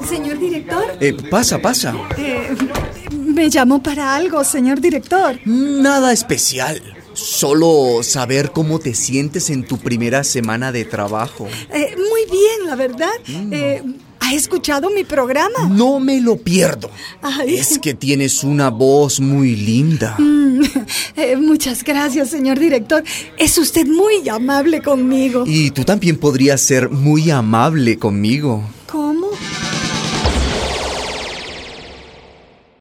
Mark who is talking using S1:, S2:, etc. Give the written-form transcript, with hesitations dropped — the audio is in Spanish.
S1: Señor director.
S2: Pasa.
S1: Me llamó para algo, señor director.
S2: Nada especial. Solo saber cómo te sientes en tu primera semana de trabajo.
S1: Muy bien, la verdad. ¿Ha escuchado mi programa?
S2: No me lo pierdo.
S1: Ay.
S2: Es que tienes una voz muy linda.
S1: Muchas gracias, señor director. Es usted muy amable conmigo.
S2: Y tú también podrías ser muy amable conmigo.